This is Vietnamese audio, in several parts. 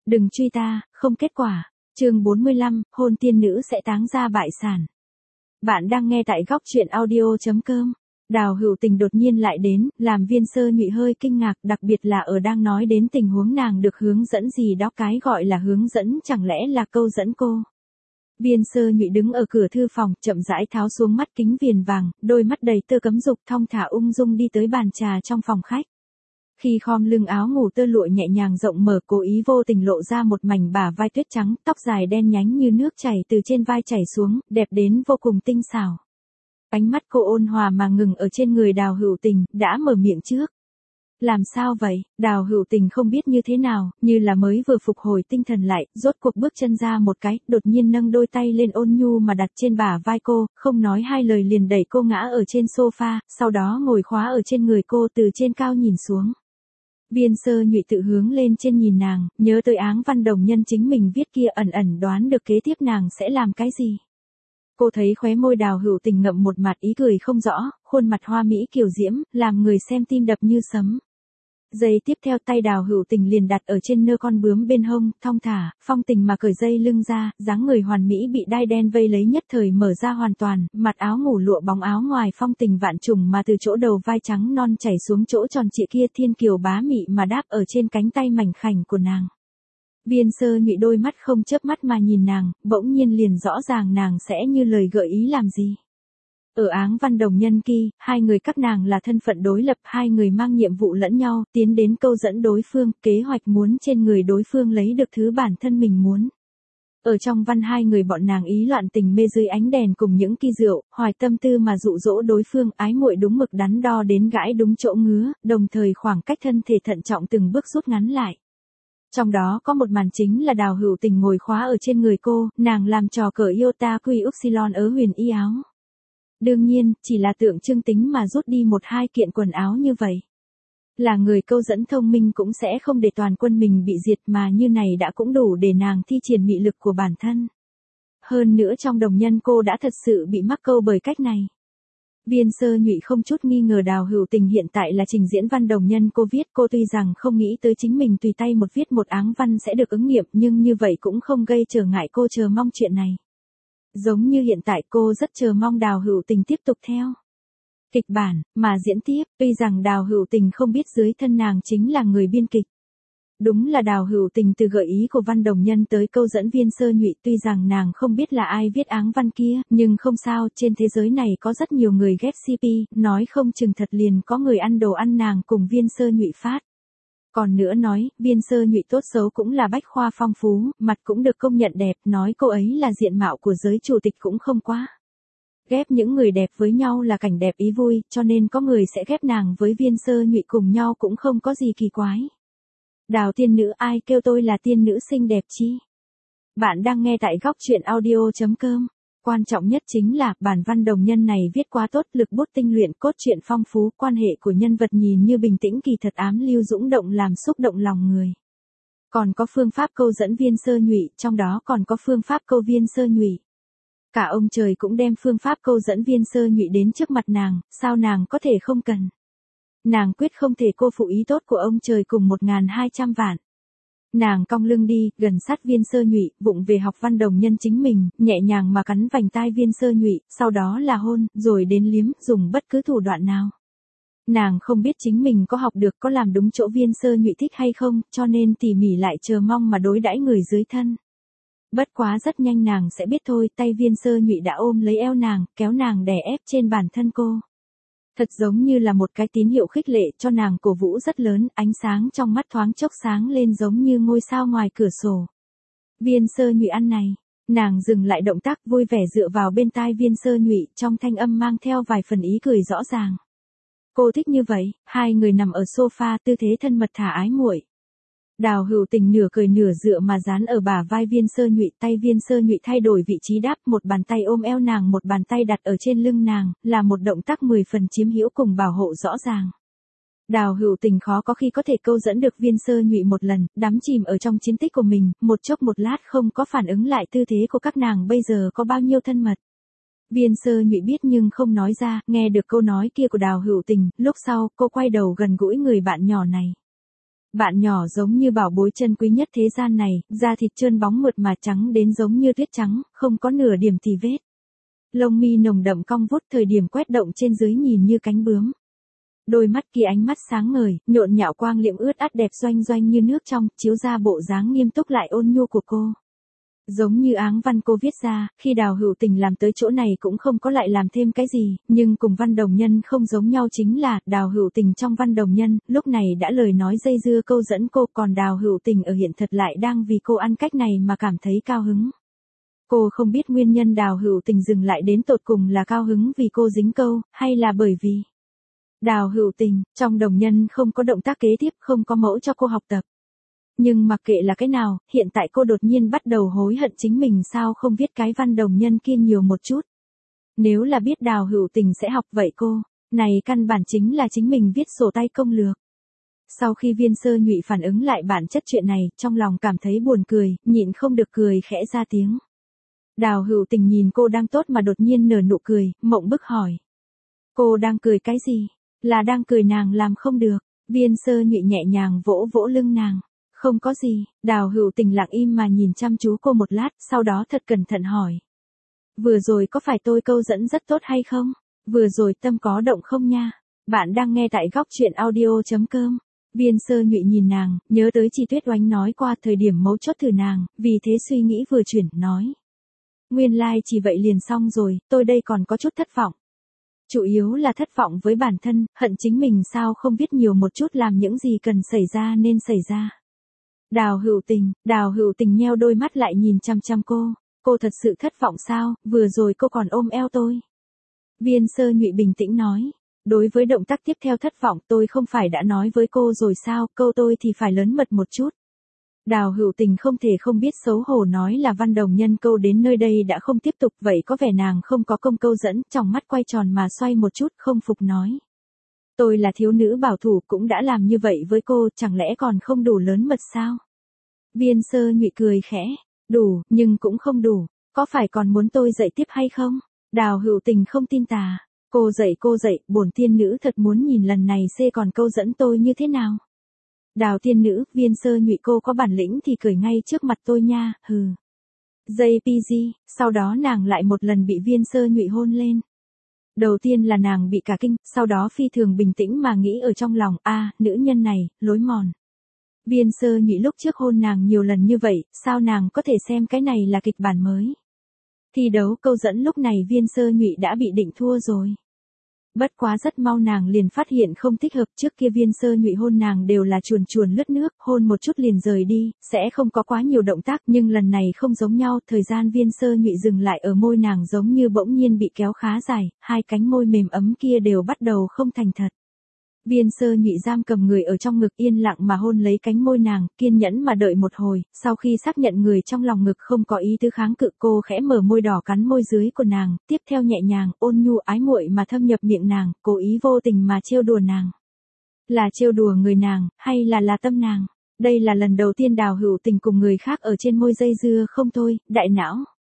Đừng truy ta, không kết quả. Chương 45, hôn tiên nữ sẽ táng ra bại sản. Bạn đang nghe tại góc truyện audio.com. Đào Hữu Tình đột nhiên lại đến, làm Viên Sơ Nhụy hơi kinh ngạc, đặc biệt là ở đang nói đến tình huống nàng được hướng dẫn gì đó, cái gọi là hướng dẫn chẳng lẽ là câu dẫn cô. Viên Sơ Nhụy đứng ở cửa thư phòng, chậm rãi tháo xuống mắt kính viền vàng, đôi mắt đầy tơ cấm dục, thong thả ung dung đi tới bàn trà trong phòng khách. Khi khom lưng áo ngủ tơ lụa nhẹ nhàng rộng mở, cố ý vô tình lộ ra một mảnh bả vai tuyết trắng, tóc dài đen nhánh như nước chảy từ trên vai chảy xuống, đẹp đến vô cùng tinh xảo. Ánh mắt cô ôn hòa mà ngừng ở trên người Đào Hữu Tình, đã mở miệng trước. Làm sao vậy? Đào Hữu Tình không biết như thế nào, như là mới vừa phục hồi tinh thần lại, rốt cuộc bước chân ra một cái, đột nhiên nâng đôi tay lên ôn nhu mà đặt trên bả vai cô, không nói hai lời liền đẩy cô ngã ở trên sofa, sau đó ngồi khóa ở trên người cô từ trên cao nhìn xuống. Viên Sơ Nhụy tự hướng lên trên nhìn nàng, nhớ tới áng văn đồng nhân chính mình viết kia, ẩn ẩn đoán được kế tiếp nàng sẽ làm cái gì. Cô thấy khóe môi Đào Hữu Tình ngậm một mặt ý cười không rõ, khuôn mặt hoa mỹ kiều diễm, làm người xem tim đập như sấm. Giây tiếp theo tay Đào Hữu Tình liền đặt ở trên nơ con bướm bên hông, thong thả, phong tình mà cởi dây lưng ra, dáng người hoàn mỹ bị đai đen vây lấy nhất thời mở ra hoàn toàn, mặt áo ngủ lụa bóng áo ngoài phong tình vạn trùng mà từ chỗ đầu vai trắng non chảy xuống chỗ tròn trịa kia, thiên kiều bá mị mà đáp ở trên cánh tay mảnh khảnh của nàng. Viên Sơ Nhụy đôi mắt không chớp mắt mà nhìn nàng, bỗng nhiên liền rõ ràng nàng sẽ như lời gợi ý làm gì. Ở áng văn đồng nhân kia, hai người các nàng là thân phận đối lập, hai người mang nhiệm vụ lẫn nhau, tiến đến câu dẫn đối phương, kế hoạch muốn trên người đối phương lấy được thứ bản thân mình muốn. Ở trong văn hai người bọn nàng ý loạn tình mê dưới ánh đèn cùng những kỳ rượu, hoài tâm tư mà dụ dỗ đối phương, ái muội đúng mực đắn đo đến gãi đúng chỗ ngứa, đồng thời khoảng cách thân thể thận trọng từng bước rút ngắn lại. Trong đó có một màn chính là Đào Hữu Tình ngồi khóa ở trên người cô, nàng làm trò cờ iota quy upsilon ở huyền y áo. Đương nhiên, chỉ là tượng trưng tính mà rút đi một hai kiện quần áo như vậy. Là người câu dẫn thông minh cũng sẽ không để toàn quân mình bị diệt, mà như này đã cũng đủ để nàng thi triển mị lực của bản thân. Hơn nữa trong đồng nhân cô đã thật sự bị mắc câu bởi cách này. Viên Sơ Nhụy không chút nghi ngờ Đào Hữu Tình hiện tại là trình diễn văn đồng nhân cô viết, cô tuy rằng không nghĩ tới chính mình tùy tay một viết một áng văn sẽ được ứng nghiệm, nhưng như vậy cũng không gây trở ngại cô chờ mong chuyện này. Giống như hiện tại cô rất chờ mong Đào Hữu Tình tiếp tục theo kịch bản, mà diễn tiếp, tuy rằng Đào Hữu Tình không biết dưới thân nàng chính là người biên kịch. Đúng là Đào Hữu Tình từ gợi ý của văn đồng nhân tới câu dẫn Viên Sơ Nhụy, tuy rằng nàng không biết là ai viết áng văn kia, nhưng không sao, trên thế giới này có rất nhiều người ghép CP, nói không chừng thật liền có người ăn đồ ăn nàng cùng Viên Sơ Nhụy phát. Còn nữa nói, Viên Sơ Nhụy tốt xấu cũng là bách khoa phong phú, mặt cũng được công nhận đẹp, nói cô ấy là diện mạo của giới chủ tịch cũng không quá. Ghép những người đẹp với nhau là cảnh đẹp ý vui, cho nên có người sẽ ghép nàng với Viên Sơ Nhụy cùng nhau cũng không có gì kỳ quái. Đào tiên nữ, ai kêu tôi là tiên nữ xinh đẹp chi? Bạn đang nghe tại góc truyện audio.com. Quan trọng nhất chính là, bản văn đồng nhân này viết quá tốt, lực bút tinh luyện, cốt truyện phong phú, quan hệ của nhân vật nhìn như bình tĩnh kỳ thật ám lưu dũng động làm xúc động lòng người. Còn có phương pháp câu dẫn Viên Sơ Nhụy, trong đó còn có phương pháp câu Viên Sơ Nhụy. Cả ông trời cũng đem phương pháp câu dẫn Viên Sơ Nhụy đến trước mặt nàng, sao nàng có thể không cần? Nàng quyết không thể cô phụ ý tốt của ông trời cùng 1.200 vạn. Nàng cong lưng đi, gần sát Viên Sơ Nhụy, vụng về học văn đồng nhân chính mình, nhẹ nhàng mà cắn vành tai Viên Sơ Nhụy, sau đó là hôn, rồi đến liếm, dùng bất cứ thủ đoạn nào. Nàng không biết chính mình có học được, có làm đúng chỗ Viên Sơ Nhụy thích hay không, cho nên tỉ mỉ lại chờ mong mà đối đãi người dưới thân. Bất quá rất nhanh nàng sẽ biết thôi, tay Viên Sơ Nhụy đã ôm lấy eo nàng, kéo nàng đè ép trên bản thân cô. Thật giống như là một cái tín hiệu khích lệ cho nàng cổ vũ rất lớn, ánh sáng trong mắt thoáng chốc sáng lên giống như ngôi sao ngoài cửa sổ. Viên Sơ Nhụy ăn này, nàng dừng lại động tác vui vẻ dựa vào bên tai Viên Sơ Nhụy, trong thanh âm mang theo vài phần ý cười rõ ràng. Cô thích như vậy, hai người nằm ở sofa tư thế thân mật thả ái muội. Đào Hữu Tình nửa cười nửa dựa mà dán ở bả vai Viên Sơ Nhụy, tay Viên Sơ Nhụy thay đổi vị trí đáp, một bàn tay ôm eo nàng, một bàn tay đặt ở trên lưng nàng, là một động tác 10 phần chiếm hữu cùng bảo hộ rõ ràng. Đào Hữu Tình khó có khi có thể câu dẫn được Viên Sơ Nhụy một lần, đắm chìm ở trong chiến tích của mình, một chốc một lát không có phản ứng lại tư thế của các nàng bây giờ có bao nhiêu thân mật. Viên Sơ Nhụy biết nhưng không nói ra, nghe được câu nói kia của Đào Hữu Tình, lúc sau cô quay đầu gần gũi người bạn nhỏ này. Bạn nhỏ giống như bảo bối chân quý nhất thế gian này, da thịt trơn bóng mượt mà trắng đến giống như tuyết trắng, không có nửa điểm tì vết. Lông mi nồng đậm cong vút thời điểm quét động trên dưới nhìn như cánh bướm. Đôi mắt kia ánh mắt sáng ngời, nhộn nhạo quang liệm ướt át đẹp doanh doanh như nước trong, chiếu ra bộ dáng nghiêm túc lại ôn nhu của cô. Giống như áng văn cô viết ra, khi Đào Hữu Tình làm tới chỗ này cũng không có lại làm thêm cái gì, nhưng cùng Văn Đồng Nhân không giống nhau chính là, Đào Hữu Tình trong Văn Đồng Nhân, lúc này đã lời nói dây dưa câu dẫn cô, còn Đào Hữu Tình ở hiện thật lại đang vì cô ăn cách này mà cảm thấy cao hứng. Cô không biết nguyên nhân Đào Hữu Tình dừng lại đến tột cùng là cao hứng vì cô dính câu, hay là bởi vì Đào Hữu Tình, trong Đồng Nhân không có động tác kế tiếp, không có mẫu cho cô học tập. Nhưng mặc kệ là cái nào, hiện tại cô đột nhiên bắt đầu hối hận chính mình sao không viết cái Văn Đồng Nhân kia nhiều một chút. Nếu là biết Đào Hữu Tình sẽ học vậy cô, này căn bản chính là chính mình viết sổ tay công lược. Sau khi Viên Sơ Nhụy phản ứng lại bản chất chuyện này, trong lòng cảm thấy buồn cười, nhịn không được cười khẽ ra tiếng. Đào Hữu Tình nhìn cô đang tốt mà đột nhiên nở nụ cười, mộng bức hỏi. Cô đang cười cái gì? Là đang cười nàng làm không được. Viên Sơ Nhụy nhẹ nhàng vỗ vỗ lưng nàng. Không có gì, Đào Hữu Tình lặng im mà nhìn chăm chú cô một lát, sau đó thật cẩn thận hỏi. Vừa rồi có phải tôi câu dẫn rất tốt hay không? Vừa rồi tâm có động không nha? Bạn đang nghe tại góc truyện audio.com. Viên Sơ Nhụy nhìn nàng, nhớ tới chi Tuyết Oánh nói qua thời điểm mấu chốt thử nàng, vì thế suy nghĩ vừa chuyển, nói. Nguyên lai chỉ vậy liền xong rồi, tôi đây còn có chút thất vọng. Chủ yếu là thất vọng với bản thân, hận chính mình sao không viết nhiều một chút làm những gì cần xảy ra nên xảy ra. Đào Hữu Tình nheo đôi mắt lại nhìn chăm chăm cô thật sự thất vọng sao, vừa rồi cô còn ôm eo tôi. Viên Sơ Nhụy bình tĩnh nói, đối với động tác tiếp theo thất vọng tôi không phải đã nói với cô rồi sao, câu tôi thì phải lớn mật một chút. Đào Hữu Tình không thể không biết xấu hổ nói là Văn Đồng Nhân câu đến nơi đây đã không tiếp tục, vậy có vẻ nàng không có công câu dẫn, trong mắt quay tròn mà xoay một chút, không phục nói. Tôi là thiếu nữ bảo thủ cũng đã làm như vậy với cô, chẳng lẽ còn không đủ lớn mật sao? Viên Sơ Nhụy cười khẽ, đủ, nhưng cũng không đủ, có phải còn muốn tôi dạy tiếp hay không? Đào Hữu Tình không tin tà, cô dạy, bổn tiên nữ thật muốn nhìn lần này C còn câu dẫn tôi như thế nào? Đào tiên nữ, Viên Sơ Nhụy cô có bản lĩnh thì cười ngay trước mặt tôi nha, hừ. JPG, sau đó nàng lại một lần bị Viên Sơ Nhụy hôn lên. Đầu tiên là nàng bị cả kinh, sau đó phi thường bình tĩnh mà nghĩ ở trong lòng, nữ nhân này, lối mòn. Viên Sơ Nhụy lúc trước hôn nàng nhiều lần như vậy, sao nàng có thể xem cái này là kịch bản mới. Thi đấu câu dẫn lúc này Viên Sơ Nhụy đã bị định thua rồi. Bất quá rất mau nàng liền phát hiện không thích hợp, trước kia Viên Sơ Nhụy hôn nàng đều là chuồn chuồn lướt nước, hôn một chút liền rời đi, sẽ không có quá nhiều động tác, nhưng lần này không giống nhau, thời gian Viên Sơ Nhụy dừng lại ở môi nàng giống như bỗng nhiên bị kéo khá dài, hai cánh môi mềm ấm kia đều bắt đầu không thành thật. Viên Sơ Nhụy giam cầm người ở trong ngực yên lặng mà hôn lấy cánh môi nàng, kiên nhẫn mà đợi một hồi, sau khi xác nhận người trong lòng ngực không có ý tứ kháng cự, cô khẽ mở môi đỏ cắn môi dưới của nàng, tiếp theo nhẹ nhàng, ôn nhu ái muội mà thâm nhập miệng nàng, cố ý vô tình mà trêu đùa nàng. Là trêu đùa người nàng, hay là tâm nàng? Đây là lần đầu tiên Đào Hữu Tình cùng người khác ở trên môi dây dưa không thôi, đại não.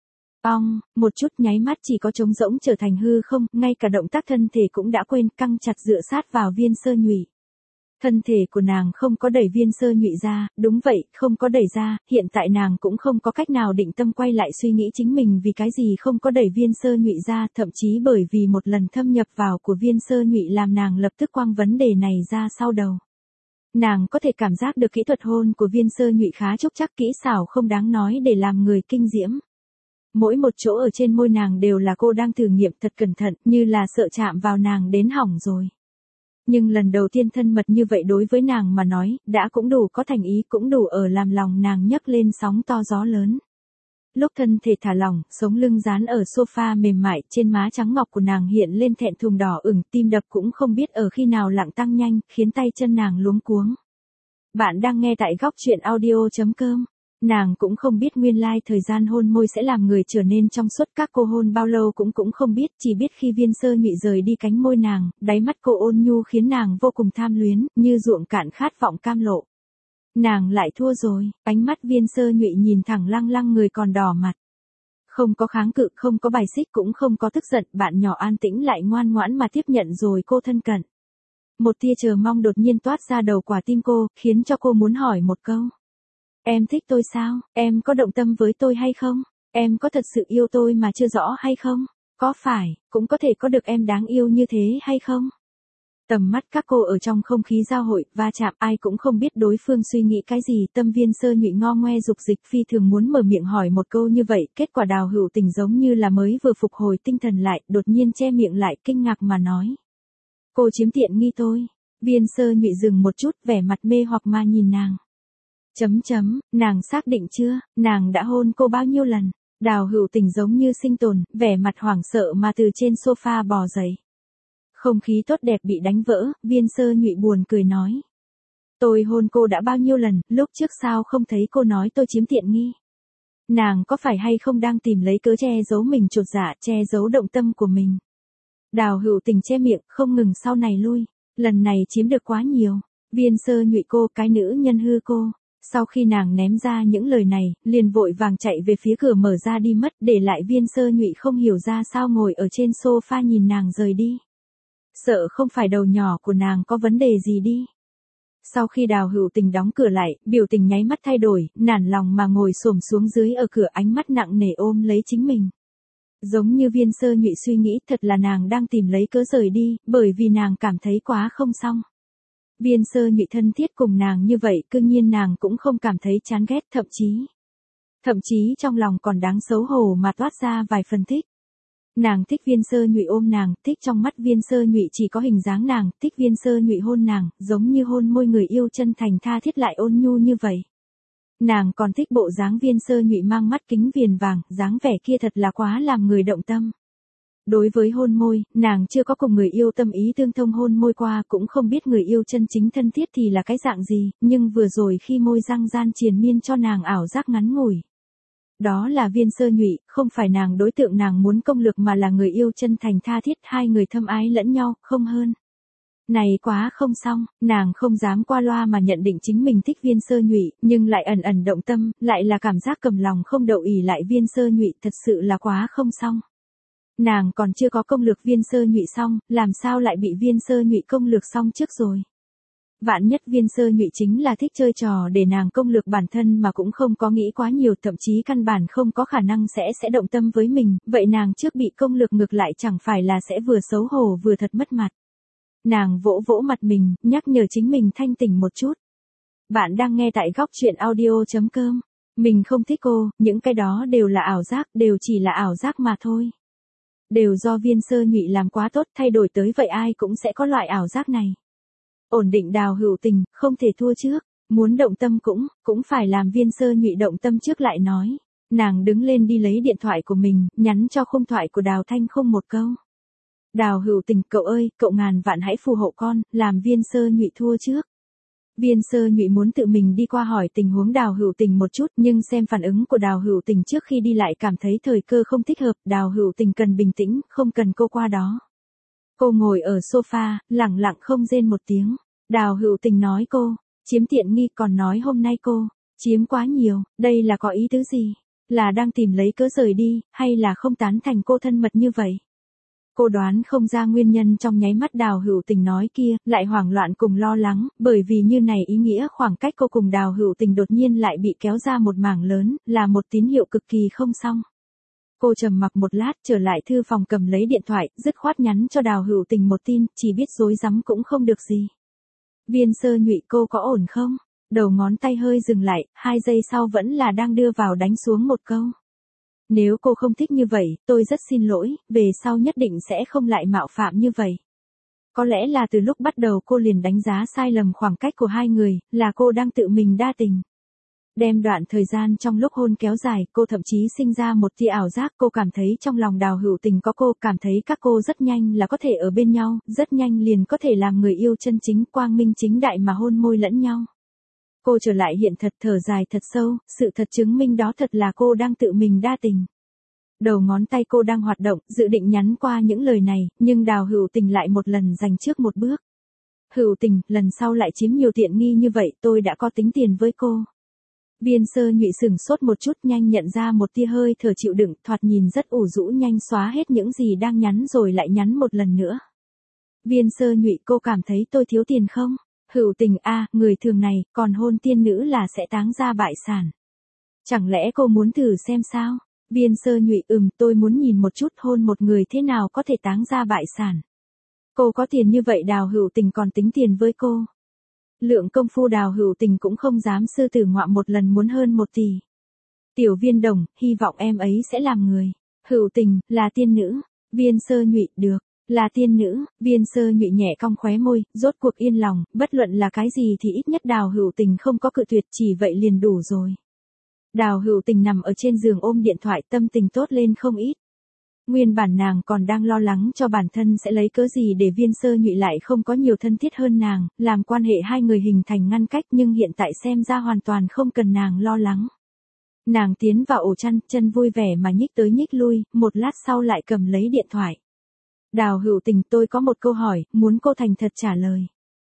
Một chút nháy mắt chỉ có trống rỗng trở thành hư không, ngay cả động tác thân thể cũng đã quên, căng chặt dựa sát vào Viên Sơ Nhụy. Thân thể của nàng không có đẩy Viên Sơ Nhụy ra, đúng vậy, không có đẩy ra, hiện tại nàng cũng không có cách nào định tâm quay lại suy nghĩ chính mình vì cái gì không có đẩy Viên Sơ Nhụy ra, thậm chí bởi vì một lần thâm nhập vào của Viên Sơ Nhụy làm nàng lập tức quăng vấn đề này ra sau đầu. Nàng có thể cảm giác được kỹ thuật hôn của Viên Sơ Nhụy khá trúc chắc, kỹ xảo không đáng nói để làm người kinh diễm. Mỗi một chỗ ở trên môi nàng đều là cô đang thử nghiệm thật cẩn thận, như là sợ chạm vào nàng đến hỏng rồi. Nhưng lần đầu tiên thân mật như vậy đối với nàng mà nói, đã cũng đủ có thành ý, cũng đủ ở làm lòng nàng nhấc lên sóng to gió lớn. Lúc thân thể thả lỏng, sống lưng dán ở sofa mềm mại, trên má trắng ngọc của nàng hiện lên thẹn thùng đỏ ửng, tim đập cũng không biết ở khi nào lặng tăng nhanh, khiến tay chân nàng luống cuống. Bạn đang nghe tại góc truyện audio.com. Nàng cũng không biết nguyên lai thời gian hôn môi sẽ làm người trở nên trong suốt, các cô hôn bao lâu cũng không biết, chỉ biết khi Viên Sơ Nhụy rời đi cánh môi nàng, đáy mắt cô ôn nhu khiến nàng vô cùng tham luyến, như ruộng cạn khát vọng cam lộ. Nàng lại thua rồi, ánh mắt Viên Sơ Nhụy nhìn thẳng lăng người còn đỏ mặt. Không có kháng cự, không có bài xích, cũng không có tức giận, bạn nhỏ an tĩnh lại ngoan ngoãn mà tiếp nhận rồi cô thân cận. Một tia chờ mong đột nhiên toát ra đầu quả tim cô, khiến cho cô muốn hỏi một câu. Em thích tôi sao? Em có động tâm với tôi hay không? Em có thật sự yêu tôi mà chưa rõ hay không? Có phải, cũng có thể có được em đáng yêu như thế hay không? Tầm mắt các cô ở trong không khí giao hội, va chạm, ai cũng không biết đối phương suy nghĩ cái gì. Tâm Viên Sơ Nhụy ngo ngoe dục dịch phi thường muốn mở miệng hỏi một câu như vậy, kết quả Đào Hữu Tình giống như là mới vừa phục hồi tinh thần lại, đột nhiên che miệng lại kinh ngạc mà nói. Cô chiếm tiện nghi tôi. Viên Sơ Nhụy dừng một chút, vẻ mặt mê hoặc mà nhìn nàng. Nàng xác định chưa, nàng đã hôn cô bao nhiêu lần? Đào Hữu Tình giống như sinh tồn, vẻ mặt hoảng sợ mà từ trên sofa bò dậy. Không khí tốt đẹp bị đánh vỡ, Viên Sơ Nhụy buồn cười nói. Tôi hôn cô đã bao nhiêu lần, lúc trước sao không thấy cô nói tôi chiếm tiện nghi? Nàng có phải hay không đang tìm lấy cớ che giấu mình chột dạ, che giấu động tâm của mình? Đào Hữu Tình che miệng, không ngừng sau này lui. Lần này chiếm được quá nhiều. Viên Sơ Nhụy cô, cái nữ nhân hư cô. Sau khi nàng ném ra những lời này, liền vội vàng chạy về phía cửa mở ra đi mất, để lại Viên Sơ Nhụy không hiểu ra sao ngồi ở trên sofa nhìn nàng rời đi. Sợ không phải đầu nhỏ của nàng có vấn đề gì đi. Sau khi Đào Hữu Tình đóng cửa lại, biểu tình nháy mắt thay đổi, nản lòng mà ngồi xổm xuống dưới ở cửa, ánh mắt nặng nề ôm lấy chính mình. Giống như Viên Sơ Nhụy suy nghĩ, thật là nàng đang tìm lấy cớ rời đi, bởi vì nàng cảm thấy quá không xong. Viên Sơ Nhụy thân thiết cùng nàng như vậy, cương nhiên nàng cũng không cảm thấy chán ghét, thậm chí trong lòng còn đáng xấu hổ mà toát ra vài phần thích. Nàng thích Viên Sơ Nhụy ôm nàng, thích trong mắt Viên Sơ Nhụy chỉ có hình dáng nàng, thích Viên Sơ Nhụy hôn nàng, giống như hôn môi người yêu chân thành tha thiết lại ôn nhu như vậy. Nàng còn thích bộ dáng Viên Sơ Nhụy mang mắt kính viền vàng, dáng vẻ kia thật là quá làm người động tâm. Đối với hôn môi, nàng chưa có cùng người yêu tâm ý tương thông hôn môi qua, cũng không biết người yêu chân chính thân thiết thì là cái dạng gì, nhưng vừa rồi khi môi răng gian triền miên cho nàng ảo giác ngắn ngủi. Đó là Viên Sơ Nhụy, không phải nàng đối tượng nàng muốn công lược mà là người yêu chân thành tha thiết, hai người thâm ái lẫn nhau, không hơn. Này quá không xong, nàng không dám qua loa mà nhận định chính mình thích Viên Sơ Nhụy, nhưng lại ẩn ẩn động tâm, lại là cảm giác cầm lòng không đậu ỷ lại Viên Sơ Nhụy, thật sự là quá không xong. Nàng còn chưa có công lược Viên Sơ Nhụy xong, làm sao lại bị Viên Sơ Nhụy công lược xong trước rồi. Vạn nhất Viên Sơ Nhụy chính là thích chơi trò để nàng công lược bản thân mà cũng không có nghĩ quá nhiều, thậm chí căn bản không có khả năng sẽ động tâm với mình, vậy nàng trước bị công lược ngược lại chẳng phải là sẽ vừa xấu hổ vừa thật mất mặt. Nàng vỗ vỗ mặt mình, nhắc nhở chính mình thanh tỉnh một chút. Bạn đang nghe tại góc truyện audio.com. Mình không thích cô, những cái đó đều là ảo giác, đều chỉ là ảo giác mà thôi. Đều do Viên Sơ Nhụy làm quá tốt, thay đổi tới vậy ai cũng sẽ có loại ảo giác này. Ổn định Đào Hữu Tình, không thể thua trước, muốn động tâm cũng phải làm Viên Sơ Nhụy động tâm trước lại nói. Nàng đứng lên đi lấy điện thoại của mình, nhắn cho khung thoại của Đào Thanh Không một câu. Đào Hữu Tình, cậu ơi, cậu ngàn vạn hãy phù hộ con, làm Viên Sơ Nhụy thua trước. Viên Sơ Nhụy muốn tự mình đi qua hỏi tình huống Đào Hữu Tình một chút, nhưng xem phản ứng của Đào Hữu Tình trước khi đi lại cảm thấy thời cơ không thích hợp, Đào Hữu Tình cần bình tĩnh, không cần cô qua đó. Cô ngồi ở sofa, lặng lặng không rên một tiếng. Đào Hữu Tình nói cô, chiếm tiện nghi, còn nói hôm nay cô, chiếm quá nhiều, đây là có ý tứ gì? Là đang tìm lấy cớ rời đi, hay là không tán thành cô thân mật như vậy? Cô đoán không ra nguyên nhân trong nháy mắt Đào Hữu Tình nói kia, lại hoảng loạn cùng lo lắng, bởi vì như này ý nghĩa khoảng cách cô cùng Đào Hữu Tình đột nhiên lại bị kéo ra một mảng lớn, là một tín hiệu cực kỳ không xong. Cô trầm mặc một lát, trở lại thư phòng cầm lấy điện thoại, dứt khoát nhắn cho Đào Hữu Tình một tin, chỉ biết rối rắm cũng không được gì. Viên Sơ Nhụy, cô có ổn không? Đầu ngón tay hơi dừng lại, 2 giây sau vẫn là đang đưa vào đánh xuống một câu. Nếu cô không thích như vậy, tôi rất xin lỗi, về sau nhất định sẽ không lại mạo phạm như vậy. Có lẽ là từ lúc bắt đầu cô liền đánh giá sai lầm khoảng cách của hai người, là cô đang tự mình đa tình. Đem đoạn thời gian trong lúc hôn kéo dài, cô thậm chí sinh ra một tia ảo giác, cô cảm thấy trong lòng Đào Hữu Tình có cô, cảm thấy các cô rất nhanh là có thể ở bên nhau, rất nhanh liền có thể làm người yêu chân chính, quang minh chính đại mà hôn môi lẫn nhau. Cô trở lại hiện thật, thở dài thật sâu, sự thật chứng minh đó thật là cô đang tự mình đa tình. Đầu ngón tay cô đang hoạt động, dự định nhắn qua những lời này, nhưng Đào Hữu Tình lại một lần giành trước một bước. Hữu Tình, lần sau lại chiếm nhiều tiện nghi như vậy, tôi đã có tính tiền với cô. Viên Sơ Nhụy sửng sốt một chút, nhanh nhận ra một tia hơi thở chịu đựng, thoạt nhìn rất ủ rũ, nhanh xóa hết những gì đang nhắn rồi lại nhắn một lần nữa. Viên Sơ Nhụy, cô cảm thấy tôi thiếu tiền không? Hữu Tình, người thường này, còn hôn tiên nữ là sẽ táng ra bại sản. Chẳng lẽ cô muốn thử xem sao? Viên Sơ Nhụy, tôi muốn nhìn một chút hôn một người thế nào có thể táng ra bại sản. Cô có tiền như vậy Đào Hữu Tình còn tính tiền với cô. Lượng công phu Đào Hữu Tình cũng không dám sư tử ngoạm một lần muốn hơn 1 tỷ. Tiểu Viên Đồng, hy vọng em ấy sẽ làm người. Hữu Tình, là tiên nữ. Viên Sơ Nhụy, được. Là tiên nữ. Viên Sơ Nhụy nhẹ cong khóe môi, rốt cuộc yên lòng, bất luận là cái gì thì ít nhất Đào Hữu Tình không có cự tuyệt, chỉ vậy liền đủ rồi. Đào Hữu Tình nằm ở trên giường ôm điện thoại, tâm tình tốt lên không ít. Nguyên bản nàng còn đang lo lắng cho bản thân sẽ lấy cớ gì để Viên Sơ Nhụy lại không có nhiều thân thiết hơn nàng, làm quan hệ hai người hình thành ngăn cách, nhưng hiện tại xem ra hoàn toàn không cần nàng lo lắng. Nàng tiến vào ổ chăn, chân vui vẻ mà nhích tới nhích lui, một lát sau lại cầm lấy điện thoại. Đào Hữu Tình, tôi có một câu hỏi, muốn cô thành thật trả lời.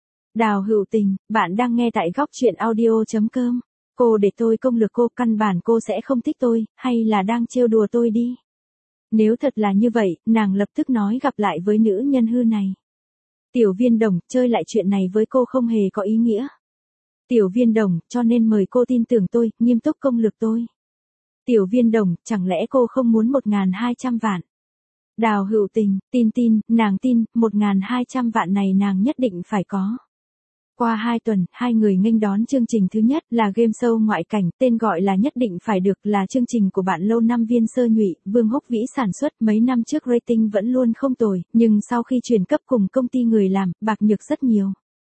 Đào Hữu Tình, bạn đang nghe tại góc truyện audio.com. Cô để tôi công lược cô, căn bản cô sẽ không thích tôi, hay là đang trêu đùa tôi đi. Nếu thật là như vậy, nàng lập tức nói gặp lại với nữ nhân hư này. Tiểu Viên Đồng, chơi lại chuyện này với cô không hề có ý nghĩa. Tiểu Viên Đồng, cho nên mời cô tin tưởng tôi, nghiêm túc công lược tôi. Tiểu Viên Đồng, chẳng lẽ cô không muốn 1.200 vạn? Đào Hữu Tình, tin, nàng tin, 1.200 vạn này nàng nhất định phải có. Qua 2 tuần, hai người nghênh đón chương trình thứ nhất là game show ngoại cảnh, tên gọi là Nhất Định Phải Được, là chương trình của bạn lâu năm Viên Sơ Nhụy, Vương Húc Vĩ sản xuất. Mấy năm trước rating vẫn luôn không tồi, nhưng sau khi chuyển cấp cùng công ty người làm, bạc nhược rất nhiều.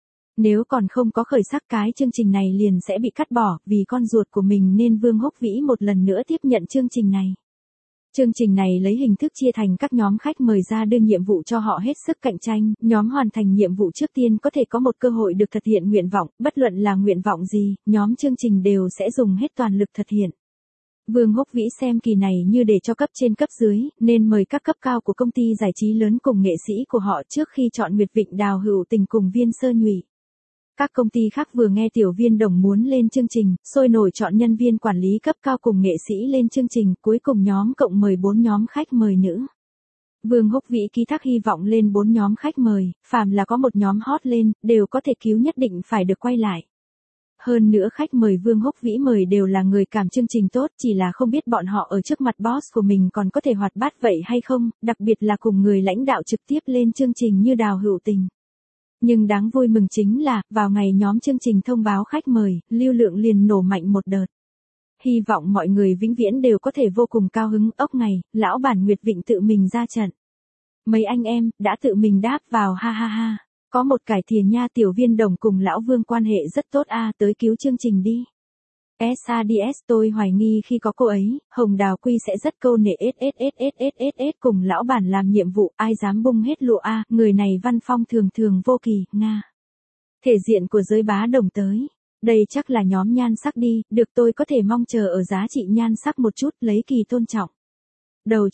Nếu còn không có khởi sắc, cái chương trình này liền sẽ bị cắt bỏ, vì con ruột của mình nên Vương Húc Vĩ một lần nữa tiếp nhận chương trình này. Chương trình này lấy hình thức chia thành các nhóm khách mời ra đưa nhiệm vụ cho họ hết sức cạnh tranh, nhóm hoàn thành nhiệm vụ trước tiên có thể có một cơ hội được thực hiện nguyện vọng, bất luận là nguyện vọng gì, nhóm chương trình đều sẽ dùng hết toàn lực thực hiện. Vương Húc Vĩ xem kỳ này như để cho cấp trên cấp dưới, nên mời các cấp cao của công ty giải trí lớn cùng nghệ sĩ của họ trước khi chọn Nguyệt Vịnh, Đào Hữu Tình cùng Viên Sơ Nhụy. Các công ty khác vừa nghe Tiểu Viên Đồng muốn lên chương trình, sôi nổi chọn nhân viên quản lý cấp cao cùng nghệ sĩ lên chương trình, cuối cùng nhóm cộng mời 4 nhóm khách mời nữ. Vương Húc Vĩ ký thác hy vọng lên 4 nhóm khách mời, phàm là có một nhóm hot lên, đều có thể cứu Nhất Định Phải Được quay lại. Hơn nữa khách mời Vương Húc Vĩ mời đều là người cảm chương trình tốt, chỉ là không biết bọn họ ở trước mặt boss của mình còn có thể hoạt bát vậy hay không, đặc biệt là cùng người lãnh đạo trực tiếp lên chương trình như Đào Hữu Tình. Nhưng đáng vui mừng chính là, vào ngày nhóm chương trình thông báo khách mời, lưu lượng liền nổ mạnh một đợt. Hy vọng mọi người vĩnh viễn đều có thể vô cùng cao hứng. Ốc ngày, lão bản Nguyệt Vịnh tự mình ra trận. Mấy anh em, đã tự mình đáp vào, ha ha ha. Có một cải thiền nha, Tiểu Viên Đồng cùng lão Vương quan hệ rất tốt tới cứu chương trình đi. SADS, tôi hoài nghi khi có cô ấy, Hồng Đào Quy sẽ rất câu nệ cùng lão bản làm nhiệm vụ, ai dám bung hết lụa người này văn phong thường thường vô kỳ, Nga. Thể diện của giới bá đồng tới. Đây chắc là nhóm nhan sắc đi, được, tôi có thể mong chờ ở giá trị nhan sắc một chút, lấy kỳ tôn trọng. Đầu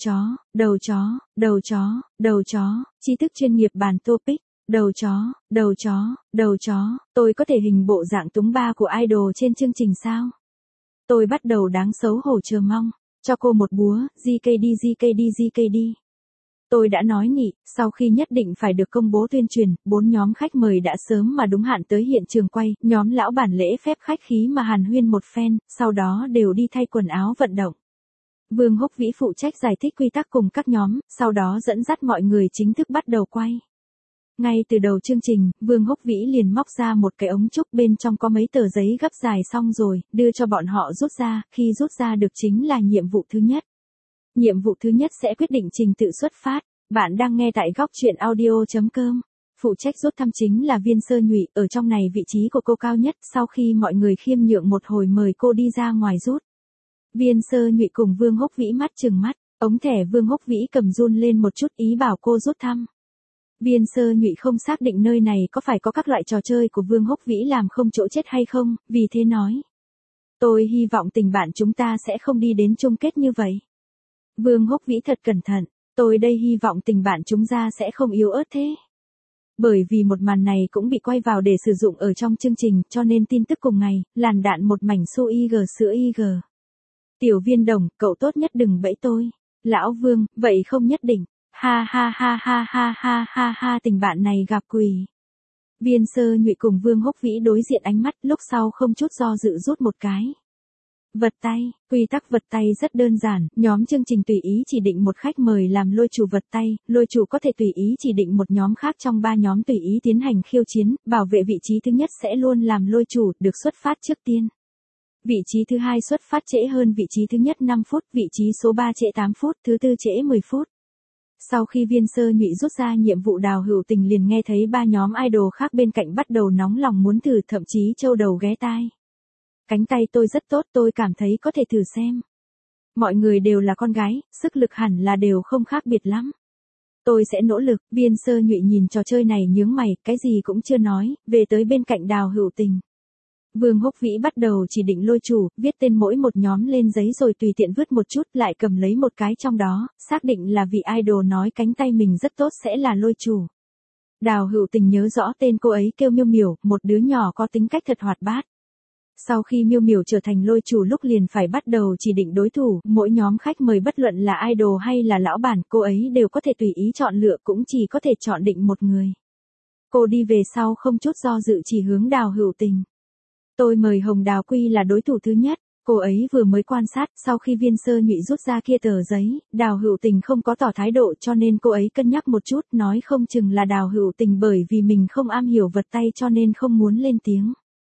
chó, tri thức chuyên nghiệp bàn topic. Đầu chó, tôi có thể hình bộ dạng túng ba của idol trên chương trình sao? Tôi bắt đầu đáng xấu hổ chờ mong, cho cô một búa, GKD. Tôi đã nói nhỉ, sau khi Nhất Định Phải Được công bố tuyên truyền, 4 nhóm khách mời đã sớm mà đúng hạn tới hiện trường quay, nhóm lão bản lễ phép khách khí mà hàn huyên một phen, sau đó đều đi thay quần áo vận động. Vương Húc Vĩ phụ trách giải thích quy tắc cùng các nhóm, sau đó dẫn dắt mọi người chính thức bắt đầu quay. Ngay từ đầu chương trình, Vương Húc Vĩ liền móc ra một cái ống trúc, bên trong có mấy tờ giấy gấp dài xong rồi, đưa cho bọn họ rút ra, khi rút ra được chính là nhiệm vụ thứ nhất. Nhiệm vụ thứ nhất sẽ quyết định trình tự xuất phát. Bạn đang nghe tại góc truyện audio.com. Phụ trách rút thăm chính là Viên Sơ Nhụy, ở trong này vị trí của cô cao nhất, sau khi mọi người khiêm nhượng một hồi mời cô đi ra ngoài rút. Viên Sơ Nhụy cùng Vương Húc Vĩ mắt trừng mắt, ống thẻ Vương Húc Vĩ cầm run lên một chút, ý bảo cô rút thăm. Viên Sơ Nhụy không xác định nơi này có phải có các loại trò chơi của Vương Húc Vĩ làm không chỗ chết hay không, vì thế nói. Tôi hy vọng tình bạn chúng ta sẽ không đi đến chung kết như vậy. Vương Húc Vĩ thật cẩn thận, tôi đây hy vọng tình bạn chúng ta sẽ không yếu ớt thế. Bởi vì một màn này cũng bị quay vào để sử dụng ở trong chương trình, cho nên tin tức cùng ngày, làn đạn một mảnh su IG sữa IG. Tiểu Viên Đồng, cậu tốt nhất đừng bẫy tôi. Lão Vương, vậy không nhất định. Ha ha ha ha ha ha ha ha, tình bạn này gặp quỷ. Viên Sơ Nhụy cùng Vương Húc Vĩ đối diện ánh mắt, lúc sau không chút do dự rút một cái vật tay. Quy tắc vật tay rất đơn giản, nhóm chương trình tùy ý chỉ định một khách mời làm lôi chủ vật tay, lôi chủ có thể tùy ý chỉ định một nhóm khác trong 3 nhóm tùy ý tiến hành khiêu chiến, bảo vệ vị trí thứ nhất sẽ luôn làm lôi chủ, được xuất phát trước tiên. Vị trí thứ hai xuất phát trễ hơn vị trí thứ nhất 5 phút, vị trí số 3 trễ 8 phút, thứ tư trễ 10 phút. Sau khi Viên Sơ Nhụy rút ra nhiệm vụ, Đào Hữu Tình liền nghe thấy 3 nhóm idol khác bên cạnh bắt đầu nóng lòng muốn thử, thậm chí trâu đầu ghé tai. Cánh tay tôi rất tốt, tôi cảm thấy có thể thử xem. Mọi người đều là con gái, sức lực hẳn là đều không khác biệt lắm. Tôi sẽ nỗ lực. Viên Sơ Nhụy nhìn trò chơi này nhướng mày, cái gì cũng chưa nói, về tới bên cạnh Đào Hữu Tình. Vương Húc Vĩ bắt đầu chỉ định lôi chủ, viết tên mỗi một nhóm lên giấy rồi tùy tiện vứt một chút, lại cầm lấy một cái trong đó, xác định là vị idol nói cánh tay mình rất tốt sẽ là lôi chủ. Đào Hữu Tình nhớ rõ tên cô ấy kêu Miêu Miểu, một đứa nhỏ có tính cách thật hoạt bát. Sau khi Miêu Miểu trở thành lôi chủ lúc liền phải bắt đầu chỉ định đối thủ, mỗi nhóm khách mời bất luận là idol hay là lão bản, cô ấy đều có thể tùy ý chọn lựa, cũng chỉ có thể chọn định một người. Cô đi về sau không chút do dự chỉ hướng Đào Hữu Tình. Tôi mời Hồng Đào Quy là đối thủ thứ nhất. Cô ấy vừa mới quan sát, sau khi Viên Sơ Nhụy rút ra kia tờ giấy, Đào Hữu Tình không có tỏ thái độ cho nên cô ấy cân nhắc một chút, nói không chừng là Đào Hữu Tình bởi vì mình không am hiểu vật tay cho nên không muốn lên tiếng.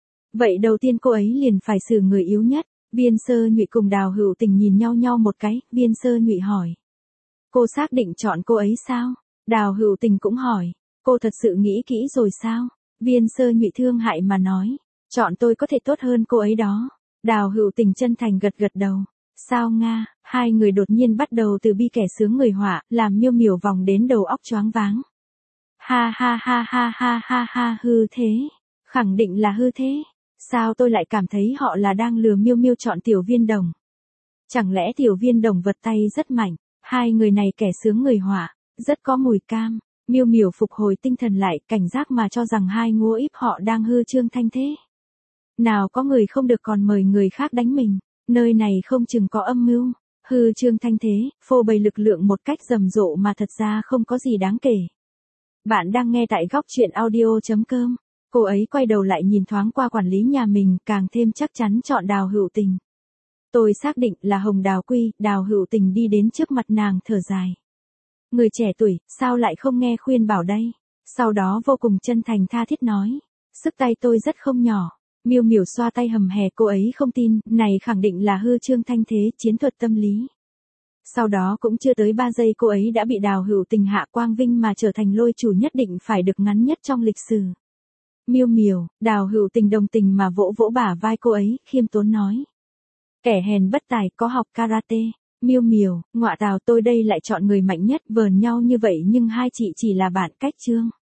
Vậy đầu tiên cô ấy liền phải xử người yếu nhất. Viên Sơ Nhụy cùng Đào Hữu Tình nhìn nhau một cái, Viên Sơ Nhụy hỏi. Cô xác định chọn cô ấy sao? Đào Hữu Tình cũng hỏi. Cô thật sự nghĩ kỹ rồi sao? Viên Sơ Nhụy thương hại mà nói. Chọn tôi có thể tốt hơn cô ấy đó. Đào Hữu Tình chân thành gật gật đầu. Sao Nga? Hai người đột nhiên bắt đầu từ bi kẻ sướng người họa, làm Miêu Miểu vòng đến đầu óc choáng váng. Ha ha ha ha ha ha ha, hư thế. Khẳng định là hư thế. Sao tôi lại cảm thấy họ là đang lừa Miêu Miêu chọn Tiểu Viên Đồng? Chẳng lẽ Tiểu Viên Đồng vật tay rất mạnh? Hai người này kẻ sướng người họa, rất có mùi cam. Miêu Miểu phục hồi tinh thần lại, cảnh giác mà cho rằng hai ngô íp họ đang hư Trương Thanh Thế. Nào có người không được còn mời người khác đánh mình, nơi này không chừng có âm mưu. Hư Trương Thanh Thế, phô bày lực lượng một cách rầm rộ mà thật ra không có gì đáng kể. Bạn đang nghe tại góc truyện audio.com. Cô ấy quay đầu lại nhìn thoáng qua quản lý nhà mình, càng thêm chắc chắn chọn Đào Hữu Tình. Tôi xác định là Hồng Đào Quy. Đào Hữu Tình đi đến trước mặt nàng thở dài. Người trẻ tuổi, sao lại không nghe khuyên bảo đây? Sau đó vô cùng chân thành tha thiết nói. Sức tay tôi rất không nhỏ. Miêu Miểu xoa tay hầm hè, cô ấy không tin, này khẳng định là hư Trương Thanh Thế, chiến thuật tâm lý. Sau đó cũng chưa tới 3 giây cô ấy đã bị Đào Hữu Tình hạ quang vinh mà trở thành lôi chủ nhất định phải được ngắn nhất trong lịch sử. Miêu Miểu, Đào Hữu Tình đồng tình mà vỗ vỗ bả vai cô ấy, khiêm tốn nói. Kẻ hèn bất tài có học karate. Miêu Miểu, ngọa tào, tôi đây lại chọn người mạnh nhất, vờn nhau như vậy nhưng hai chị chỉ là bạn cách Trương.